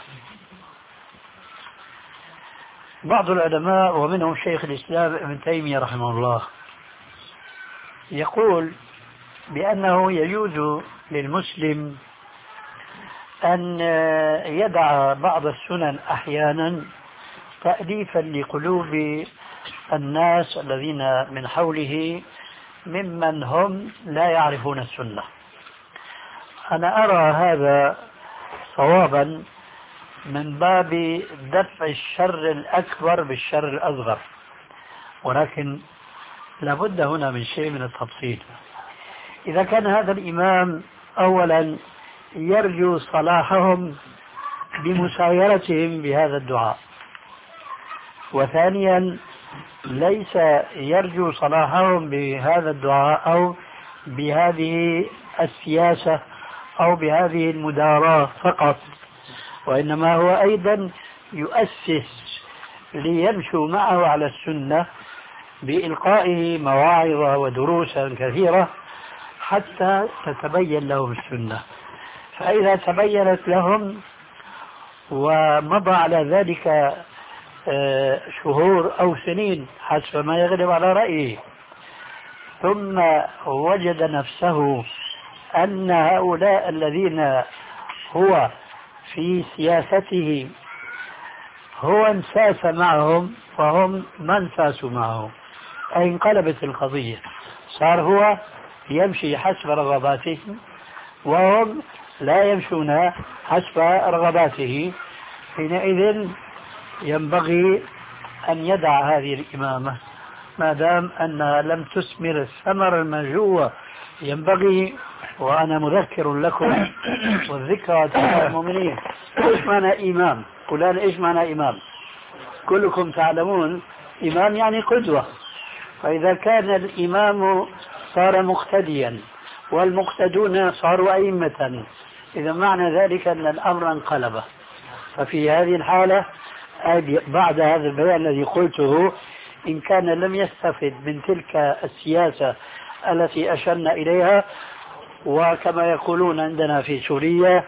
بعض العلماء ومنهم شيخ الإسلام ابن تيمية رحمه الله يقول بأنه يجوز للمسلم أن يدع بعض السنن أحيانا تأليفا لقلوب الناس الذين من حوله ممن هم لا يعرفون السنة. أنا أرى هذا صوابا من باب دفع الشر الأكبر بالشر الأصغر، ولكن لابد هنا من شيء من التفصيل. إذا كان هذا الإمام أولا يرجو صلاحهم بمسايرتهم بهذا الدعاء، وثانيا ليس يرجو صلاحهم بهذا الدعاء أو بهذه السياسة أو بهذه المداراة فقط، وإنما هو أيضا يؤسس ليمشوا معه على السنة بإلقائه مواعظ ودروسا كثيرة حتى تتبين لهم السنة. فإذا تبينت لهم ومضى على ذلك شهور أو سنين حسب ما يغلب على رأيه، ثم وجد نفسه أن هؤلاء الذين هو في سياسته هو انساس معهم فهم ما انساسوا معه، أي انقلبت القضية، صار هو يمشي حسب رغباتهم وهم لا يمشون حسب رغباته. حينئذ ينبغي أن يدع هذه الإمامة ما دام أنها لم تثمر الثمر المرجو. ينبغي، وأنا مذكر لكم والذكرى تنفع المؤمنين، إيش معنى إمام؟ فلان إيش معنى إمام؟ كلكم تعلمون إمام يعني قدوة، فإذا كان الإمام صار مقتديا والمقتدون صاروا أئمة، إذا معنى ذلك أن الأمر انقلب. ففي هذه الحالة بعد هذا البيان الذي قلته، إن كان لم يستفد من تلك السياسة التي أشرنا إليها، وكما يقولون عندنا في سوريا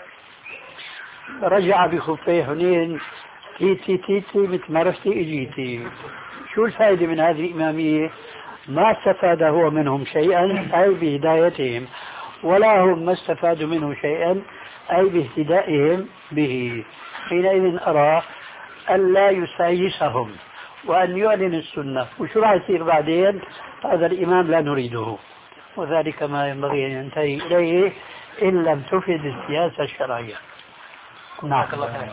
رجع بخفي حنين تيتي تيتي متمرفتي اجيتي. شو الفائدة من هذه الإمامية؟ ما استفاد هو منهم شيئا أي بهدايتهم، ولا هم ما استفادوا منه شيئا أي باهتدائهم به. حينئذ أرى أن لا يسايسهم وأن يعلن السنة. وشو راح يصير بعدين؟ هذا الإمام لا نريده، وذلك ما ينبغي أن ينتهي إليه إن لم تفد السياسة الشرعية. نعم.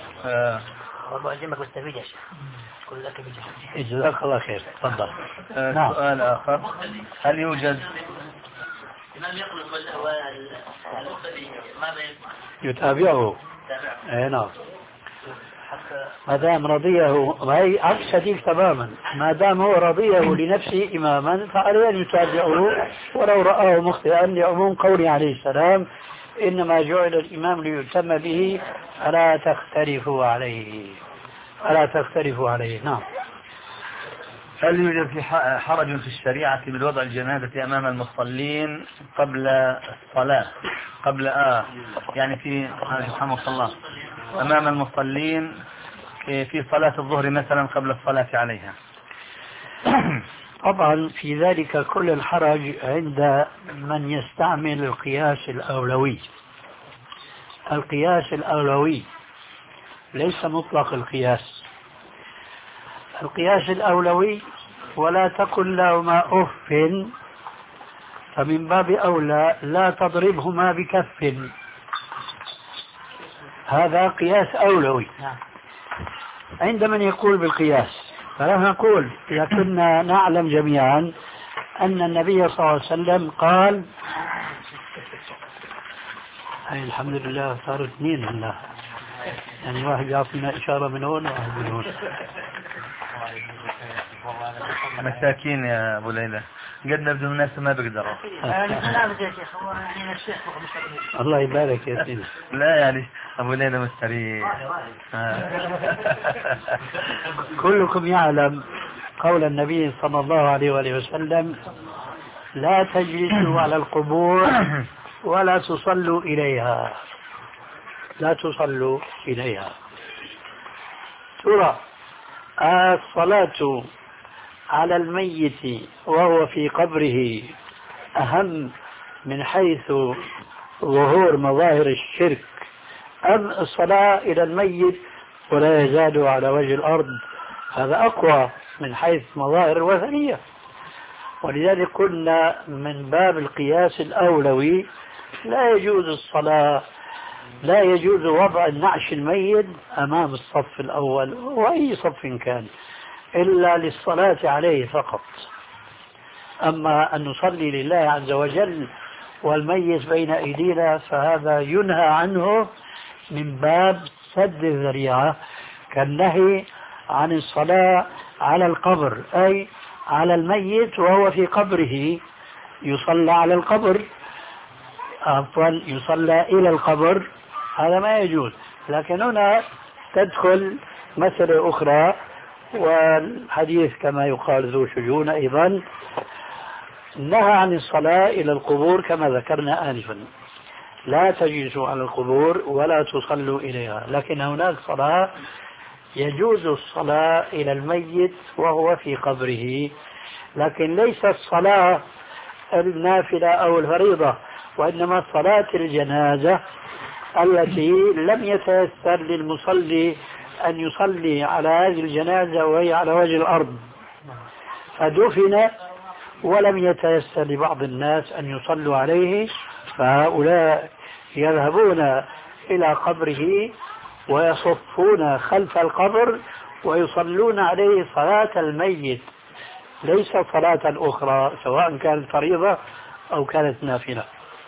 والله يجمعك واستفيد يا شيخ. كل لك بجهد. جزاك الله خير. تفضل. نعم. سؤال آخر، هل يوجد الإمام يقول والمقتدي ماذا يسمع؟ يتابعه. اي نعم. ما دام رضيه، هي عكس هذيك تماما، ما دام هو رضيه لنفسه إماما فعليه أن يتابعه ولو رآه مخطئا، لعموم قوله عليه السلام إنما جعل الإمام ليؤتم به ألا تختلفوا عليه، ألا تختلفوا عليه. نعم. هل يوجد في حرج في الشريعة من وضع الجنازة أمام المصلين قبل الصلاة قبل آه يعني في رحمه الله أمام المصلين في صلاة الظهر مثلا قبل الصلاة عليها؟ طبعا في ذلك كل الحرج عند من يستعمل القياس الأولوي. القياس الأولوي ليس مطلق القياس. القياس الأولوي ولا تقل لهما أف، فمن باب أولى لا تضربهما بكف، هذا قياس أولوي عند من يقول بالقياس. فلا نقول، لكننا نعلم جميعا أن النبي صلى الله عليه وسلم قال، هاي الحمد لله صاروا اثنين هلا، يعني واحد يعطينا إشارة من هون وواحد من هون. مساكين يا أبو ليلى، قد نبدو الناس ما بيقدروا. الله يبارك يا سيدي. لا يعني أبو ليلى مستريح. كلكم يعلم قول النبي صلى الله عليه وآله وسلم لا تجلسوا على القبور ولا تصلوا إليها، لا تصلوا إليها. ترى الصلاة على الميت وهو في قبره أهم من حيث ظهور مظاهر الشرك أم الصلاة إلى الميت ولا يزال على وجه الأرض؟ هذا أقوى من حيث مظاهر الوثنية. ولذلك قلنا من باب القياس الأولوي لا يجوز الصلاة، لا يجوز وضع النعش الميت أمام الصف الأول وأي صف كان إلا للصلاة عليه فقط. أما أن نصلي لله عز وجل والميت بين أيدينا فهذا ينهى عنه من باب سد الذريعة، كالنهي عن الصلاة على القبر، أي على الميت وهو في قبره يصلى على القبر، عفوا يصلى إلى القبر، هذا ما يجوز. لكن هنا تدخل مسألة أخرى، والحديث كما يقال ذو شجون أيضا، نهى عن الصلاة إلى القبور كما ذكرنا آنفا، لا تجلسوا على القبور ولا تصلوا إليها. لكن هناك صلاة يجوز الصلاة إلى الميت وهو في قبره، لكن ليس الصلاة النافلة أو الفريضة، وإنما صلاة الجنازة التي لم يتيسر للمصلي أن يصلي على هذه الجنازة وهي على وجه الأرض، فدفن ولم يتيسر لبعض الناس أن يصلوا عليه، فهؤلاء يذهبون إلى قبره ويصفون خلف القبر ويصلون عليه صلاة الميت، ليس صلاة أخرى سواء كانت فريضة أو كانت نافلة.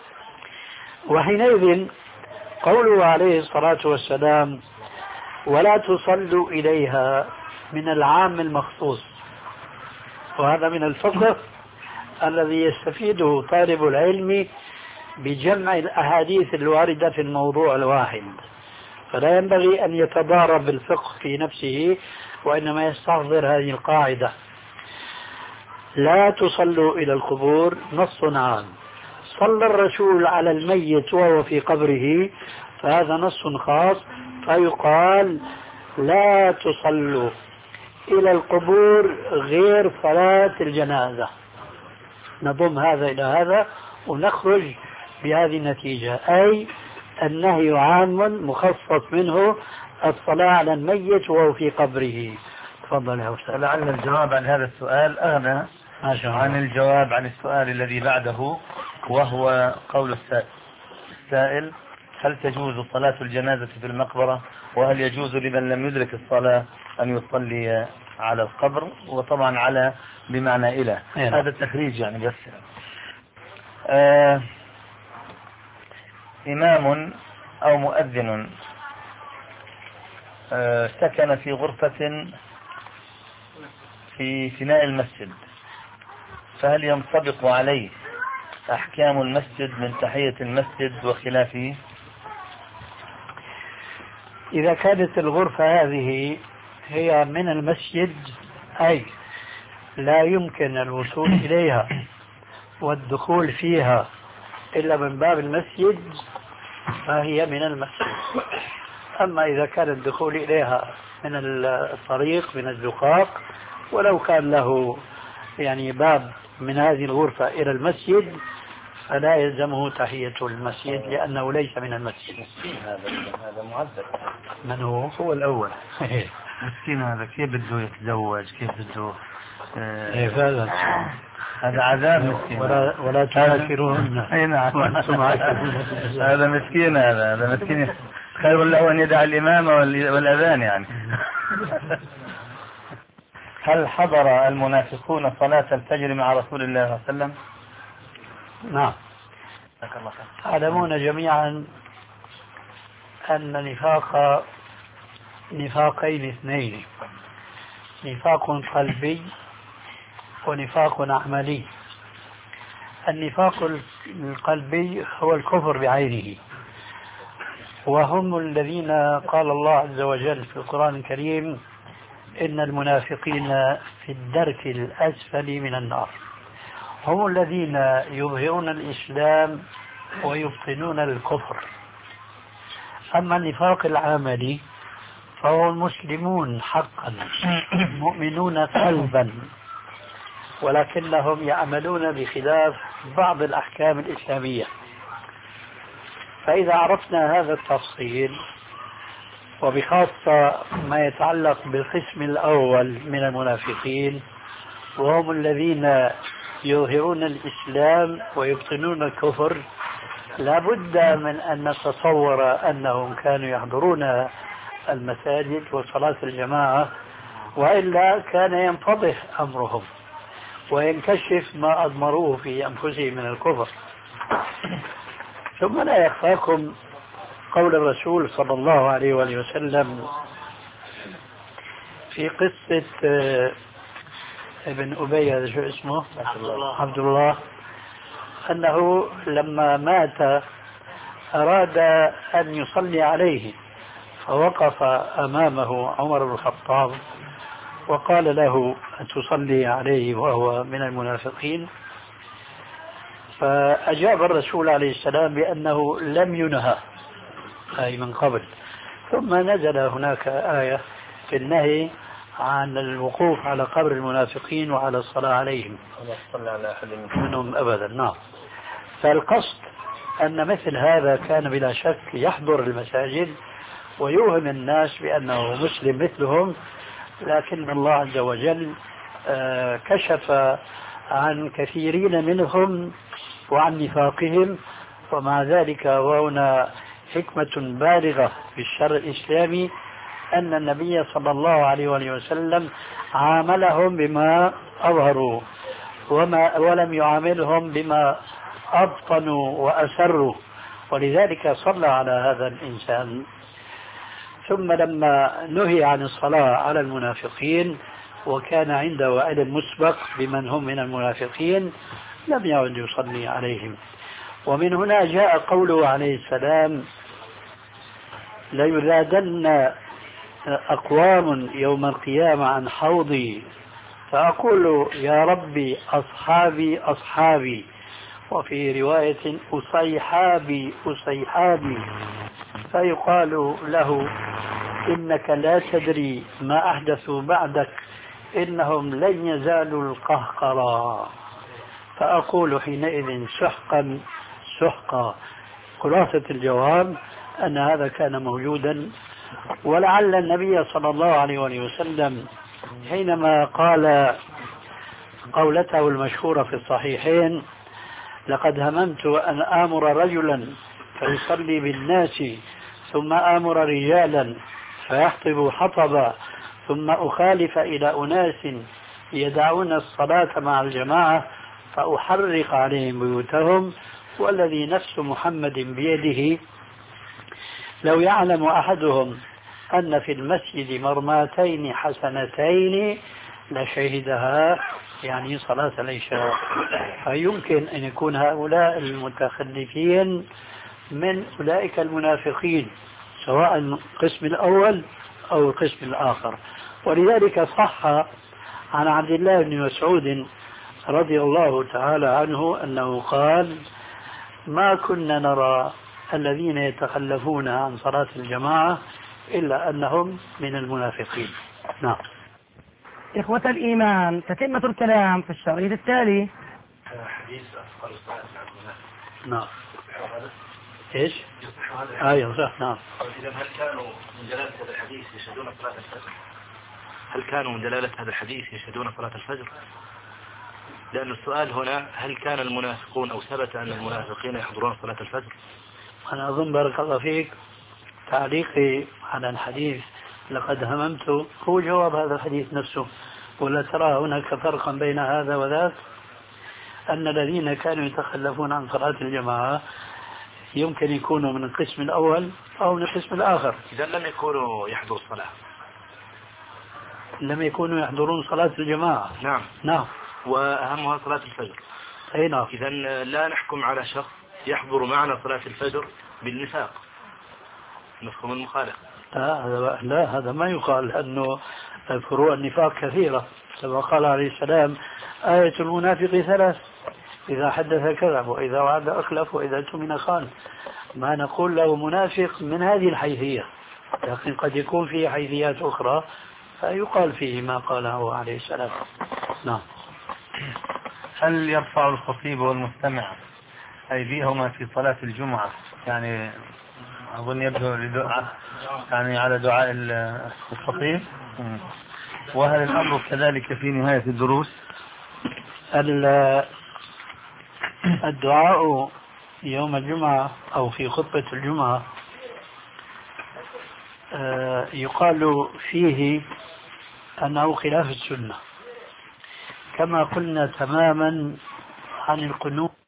وحينئذ قوله عليه الصلاة والسلام ولا تصلوا إليها من العام المخصوص، وهذا من الفقه الذي يستفيده طالب العلم بجمع الأحاديث الواردة في الموضوع الواحد، فلا ينبغي أن يتضارب بالفقه في نفسه، وإنما يستحضر هذه القاعدة: لا تصلوا إلى القبور نص عام، صلى الرسول على الميت وهو في قبره فهذا نص خاص، فيقال لا تصلوا إلى القبور غير صلاة الجنازة. نضم هذا إلى هذا ونخرج بهذه النتيجة، أي النهي عام مخصص منه الصلاة على الميت وهو في قبره. تفضل يا أستاذ. لعل الجواب عن هذا السؤال أغنى عن الجواب عن السؤال الذي بعده، وهو قول السائل: هل تجوز صلاة الجنازة في المقبرة؟ وهل يجوز لمن لم يدرك الصلاة أن يصلي على القبر؟ وطبعا على بمعنى إلى هذا التخريج يعني. بس آه إمام أو مؤذن سكن في غرفة في فناء المسجد، فهل ينطبق عليه أحكام المسجد من تحية المسجد وخلافه؟ إذا كانت الغرفة هذه هي من المسجد، أي لا يمكن الوصول إليها والدخول فيها إلا من باب المسجد، فهي من المسجد. أما إذا كان الدخول إليها من الطريق من الزقاق، ولو كان له يعني باب من هذه الغرفة إلى المسجد، فلا يلزمه تحية المسجد لأنه ليس من المسجد. هذا هذا معذب. من هو؟ هو الأول. مسكين هذا، كيف بده يتزوج، كيف بده آه فعلا هذا عذاب مسكين. ولا ولا تنكرون. أي نعم. هذا مسكين، هذا هذا مسكين خير له أن يدع الإمام والأذان يعني. هل حضر المنافقون صلاة الفجر مع رسول الله صلى الله عليه وسلم؟ نعم. تعلمون جميعا أن نفاق نفاقين اثنين، نفاق قلبي ونفاق عملي. النفاق القلبي هو الكفر بعينه، وهم الذين قال الله عز وجل في القرآن الكريم: إن المنافقين في الدرك الأسفل من النار. هم الذين يظهرون الإسلام ويبطنون الكفر. أما النفاق العملي فهو المسلمون حقا، مؤمنون قلبا، ولكنهم يعملون بخلاف بعض الأحكام الإسلامية. فإذا عرفنا هذا التفصيل، وبخاصة ما يتعلق بالقسم الأول من المنافقين، وهم الذين يظهرون الإسلام ويبطنون الكفر، لا بد من أن نتصور أنهم كانوا يحضرون المساجد وصلاة الجماعة، وإلا كان ينفضح أمرهم وينكشف ما أضمروه في أنفسهم من الكفر. ثم لا يخفاكم قول الرسول صلى الله عليه وآله وسلم في قصة ابن أبي، هذا شو اسمه؟ عبد الله. عبد الله، أنه لما مات أراد أن يصلي عليه، فوقف أمامه عمر بن الخطاب وقال له: أتصلي عليه وهو من المنافقين؟ فأجاب الرسول عليه السلام بأنه لم ينهى، أي من قبل. ثم نزل هناك آية في النهي عن الوقوف على قبر المنافقين وعلى الصلاة عليهم منهم أبدا. نعم. فالقصد أن مثل هذا كان بلا شك يحضر المساجد ويوهم الناس بأنه مسلم مثلهم، لكن الله عز وجل كشف عن كثيرين منهم وعن نفاقهم. ومع ذلك وهنا حكمة بالغة في الشرع الإسلامي أن النبي صلى الله عليه وسلم عاملهم بما أظهروا وما ولم يعاملهم بما أبطنوا وأسروا، ولذلك صلى على هذا الإنسان. ثم لما نهي عن الصلاة على المنافقين وكان عنده علم مسبق بمن هم من المنافقين، لم يعد يصلي عليهم. ومن هنا جاء قوله عليه السلام: ليذادن أقوام يوم القيامة عن حوضي فأقول يا ربي أصحابي أصحابي، وفي رواية أصيحابي أصيحابي، فيقال له: إنك لا تدري ما أحدثوا بعدك، إنهم لن يزالوا القهقرا. فأقول حينئذ سحقا سحقا. خلاصة الجواب أن هذا كان موجودا، ولعل النبي صلى الله عليه وسلم حينما قال قولته المشهورة في الصحيحين: لقد هممت أن آمر رجلا فيصلي بالناس ثم آمر رجالا فيحطب حطبا ثم أخالف إلى أناس يدعون الصلاة مع الجماعة فأحرق عليهم بيوتهم، والذي نفس محمد بيده لو يعلم أحدهم أن في المسجد مرماتين حسنتين لشهدها، يعني صلاة العشاء. فيمكن أن يكون هؤلاء المتخلفين من أولئك المنافقين، سواء القسم الأول أو القسم الآخر. ولذلك صح عن عبد الله بن مسعود رضي الله تعالى عنه أنه قال: ما كنا نرى الذين يتخلفون عن صلاة الجماعة إلا أنهم من المنافقين. نعم. إخوة الإيمان، تتمة الكلام في الشريط التالي. حديث أثقل الصلاة على المنافق. نعم. إيش؟ أيوة صح. نعم. إذا هل كانوا من جلالة هذا الحديث يشهدون صلاة الفجر؟ هل كانوا من جلالة هذا الحديث يشهدون صلاة الفجر؟ لأن السؤال هنا هل كان المنافقون أو ثبت أن المنافقين يحضرون صلاة الفجر؟ أنا أظن بارك الله فيك تعليقي على الحديث لقد هممت هو جواب هذا الحديث نفسه. ولا ترى هناك فرقا بين هذا وذاك؟ أن الذين كانوا يتخلفون عن صلاة الجماعة يمكن يكونوا من القسم الأول أو من القسم الآخر. إذا لم يكونوا يحضروا الصلاة، لم يكونوا يحضرون صلاة الجماعة. نعم نعم. وأهمها صلاة الفجر. أي نعم. إذا لا نحكم على شخص يحضر معنا صلاة الفجر بالنفاق، نفهم المخالف. لا, لا هذا ما يقال، لأنه فروع النفاق كثيرة. كما قال عليه السلام: آية المنافق ثلاث: إذا حدث كذب، وإذا وعد أخلف، وإذا اؤتمن خان. ما نقول له منافق من هذه الحيثية، لكن قد يكون فيه حيثيات أخرى فيقال فيه ما قاله عليه السلام. نعم. هل يرفع الخطيب والمستمع أيديهما في صلاة الجمعة؟ يعني أظن يبدو لدعاء، يعني على دعاء الخطيب. وهل الأمر كذلك في نهاية الدروس؟ الدعاء يوم الجمعة أو في خطبة الجمعة يقال فيه أنه خلاف السنة، كما قلنا تماما عن القنوت